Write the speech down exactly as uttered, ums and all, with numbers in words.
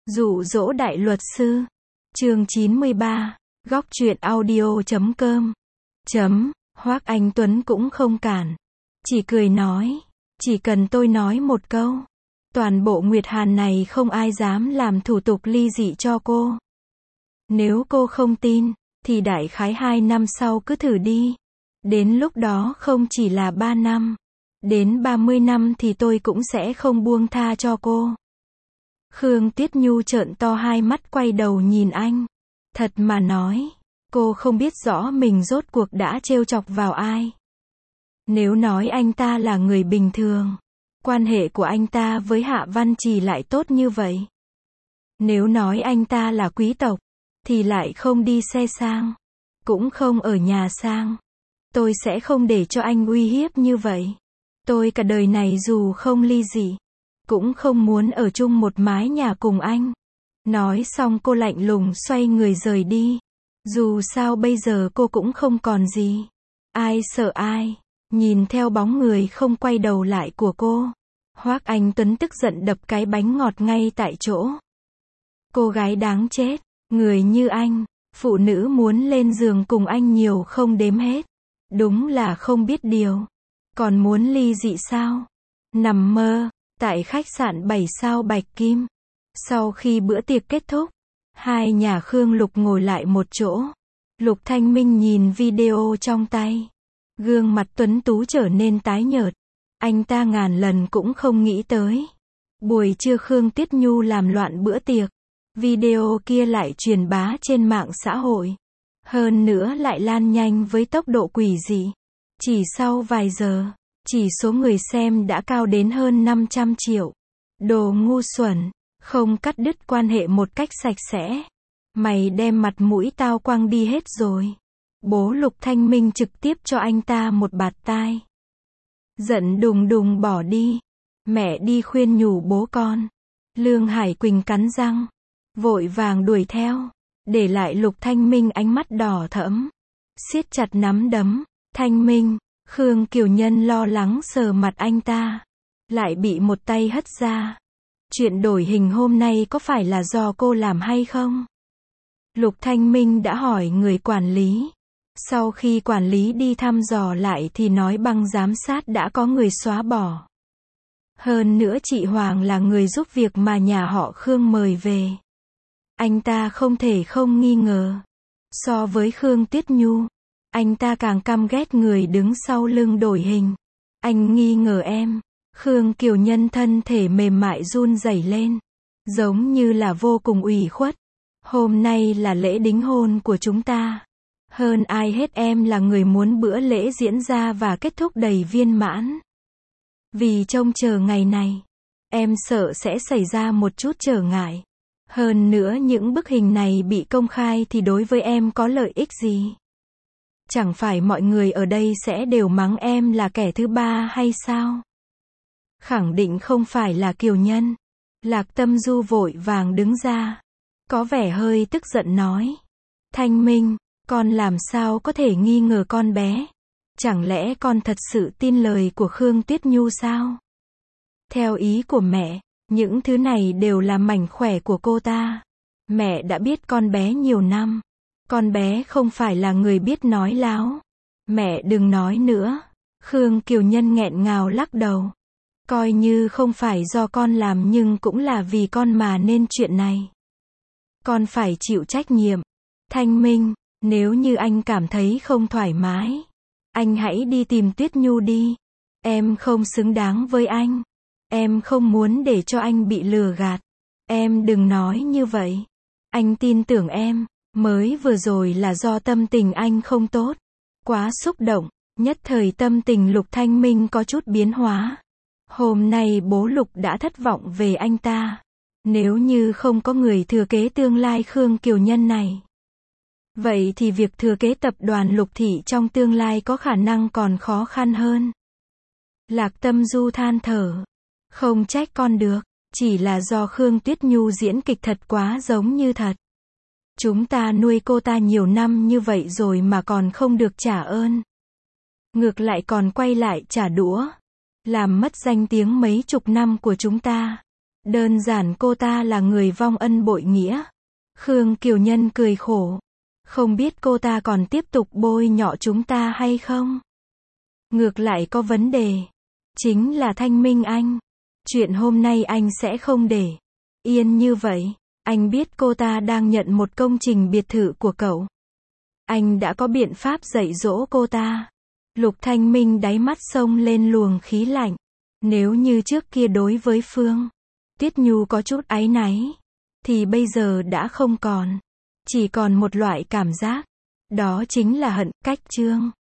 Dụ dỗ đại luật sư. Chương chín mươi ba. Góc truyện audio chấm com. Chấm. Hoác Anh Tuấn cũng không cản. Chỉ cười nói. Chỉ cần tôi nói một câu. Toàn bộ Nguyệt Hàn này không ai dám làm thủ tục ly dị cho cô. Nếu cô không tin, thì đại khái hai năm sau cứ thử đi. Đến lúc đó không chỉ là ba năm. Đến ba mươi năm thì tôi cũng sẽ không buông tha cho cô. Khương Tuyết Nhu trợn to hai mắt quay đầu nhìn anh. Thật mà nói, cô không biết rõ mình rốt cuộc đã trêu chọc vào ai. Nếu nói anh ta là người bình thường, quan hệ của anh ta với Hạ Văn Trì lại tốt như vậy. Nếu nói anh ta là quý tộc, thì lại không đi xe sang, cũng không ở nhà sang. Tôi sẽ không để cho anh uy hiếp như vậy. Tôi cả đời này dù không ly dị, cũng không muốn ở chung một mái nhà cùng anh. Nói xong cô lạnh lùng xoay người rời đi. Dù sao bây giờ cô cũng không còn gì. Ai sợ ai. Nhìn theo bóng người không quay đầu lại của cô, Hoác Anh Tuấn tức giận đập cái bánh ngọt ngay tại chỗ. Cô gái đáng chết. Người như anh, phụ nữ muốn lên giường cùng anh nhiều không đếm hết. Đúng là không biết điều. Còn muốn ly dị sao? Nằm mơ. Tại khách sạn bảy sao Bạch Kim. Sau khi bữa tiệc kết thúc, hai nhà Khương Lục ngồi lại một chỗ. Lục Thanh Minh nhìn video trong tay. Gương mặt tuấn tú trở nên tái nhợt. Anh ta ngàn lần cũng không nghĩ tới. Buổi trưa Khương Tuyết Nhu làm loạn bữa tiệc. Video kia lại truyền bá trên mạng xã hội. Hơn nữa lại lan nhanh với tốc độ quỷ dị. Chỉ sau vài giờ, chỉ số người xem đã cao đến hơn năm trăm triệu. Đồ ngu xuẩn, không cắt đứt quan hệ một cách sạch sẽ. Mày đem mặt mũi tao quăng đi hết rồi. Bố Lục Thanh Minh trực tiếp cho anh ta một bạt tai. Giận đùng đùng bỏ đi. Mẹ đi khuyên nhủ bố con. Lương Hải Quỳnh cắn răng, vội vàng đuổi theo, để lại Lục Thanh Minh ánh mắt đỏ thẫm, siết chặt nắm đấm. Thanh Minh. Khương Kiều Nhân lo lắng sờ mặt anh ta, lại bị một tay hất ra. Chuyện đổi hình hôm nay có phải là do cô làm hay không? Lục Thanh Minh đã hỏi người quản lý. Sau khi quản lý đi thăm dò lại thì nói băng giám sát đã có người xóa bỏ. Hơn nữa chị Hoàng là người giúp việc mà nhà họ Khương mời về. Anh ta không thể không nghi ngờ. So với Khương Tuyết Nhu, anh ta càng căm ghét người đứng sau lưng đổi hình. Anh nghi ngờ em. Khương Kiều Nhân thân thể mềm mại run rẩy lên, giống như là vô cùng ủy khuất. Hôm nay là lễ đính hôn của chúng ta. Hơn ai hết em là người muốn bữa lễ diễn ra và kết thúc đầy viên mãn. Vì trông chờ ngày này, em sợ sẽ xảy ra một chút trở ngại. Hơn nữa những bức hình này bị công khai thì đối với em có lợi ích gì? Chẳng phải mọi người ở đây sẽ đều mắng em là kẻ thứ ba hay sao? Khẳng định không phải là Kiều Nhân. Lạc Tâm Du vội vàng đứng ra, có vẻ hơi tức giận nói. Thanh Minh, con làm sao có thể nghi ngờ con bé? Chẳng lẽ con thật sự tin lời của Khương Tuyết Nhu sao? Theo ý của mẹ, những thứ này đều là mảnh khỏe của cô ta. Mẹ đã biết con bé nhiều năm. Con bé không phải là người biết nói láo. Mẹ đừng nói nữa. Khương Kiều Nhân nghẹn ngào lắc đầu. Coi như không phải do con làm nhưng cũng là vì con mà nên chuyện này. Con phải chịu trách nhiệm. Thanh Minh, nếu như anh cảm thấy không thoải mái, anh hãy đi tìm Tuyết Nhu đi. Em không xứng đáng với anh. Em không muốn để cho anh bị lừa gạt. Em đừng nói như vậy. Anh tin tưởng em. Mới vừa rồi là do tâm tình anh không tốt. Quá xúc động. Nhất thời tâm tình Lục Thanh Minh có chút biến hóa. Hôm nay bố Lục đã thất vọng về anh ta. Nếu như không có người thừa kế tương lai Khương Kiều Nhân này, vậy thì việc thừa kế tập đoàn Lục Thị trong tương lai có khả năng còn khó khăn hơn. Lạc Tâm Du than thở. Không trách con được. Chỉ là do Khương Tuyết Nhu diễn kịch thật quá giống như thật. Chúng ta nuôi cô ta nhiều năm như vậy rồi mà còn không được trả ơn. Ngược lại còn quay lại trả đũa. Làm mất danh tiếng mấy chục năm của chúng ta. Đơn giản cô ta là người vong ân bội nghĩa. Khương Kiều Nhân cười khổ. Không biết cô ta còn tiếp tục bôi nhọ chúng ta hay không? Ngược lại có vấn đề. Chính là Thanh Minh Anh. Chuyện hôm nay anh sẽ không để yên như vậy. Anh biết cô ta đang nhận một công trình biệt thự của cậu. Anh đã có biện pháp dạy dỗ cô ta. Lục Thanh Minh đáy mắt xông lên luồng khí lạnh. Nếu như trước kia đối với Phương Tuyết Nhu có chút áy náy, thì bây giờ đã không còn. Chỉ còn một loại cảm giác. Đó chính là hận. Cách chương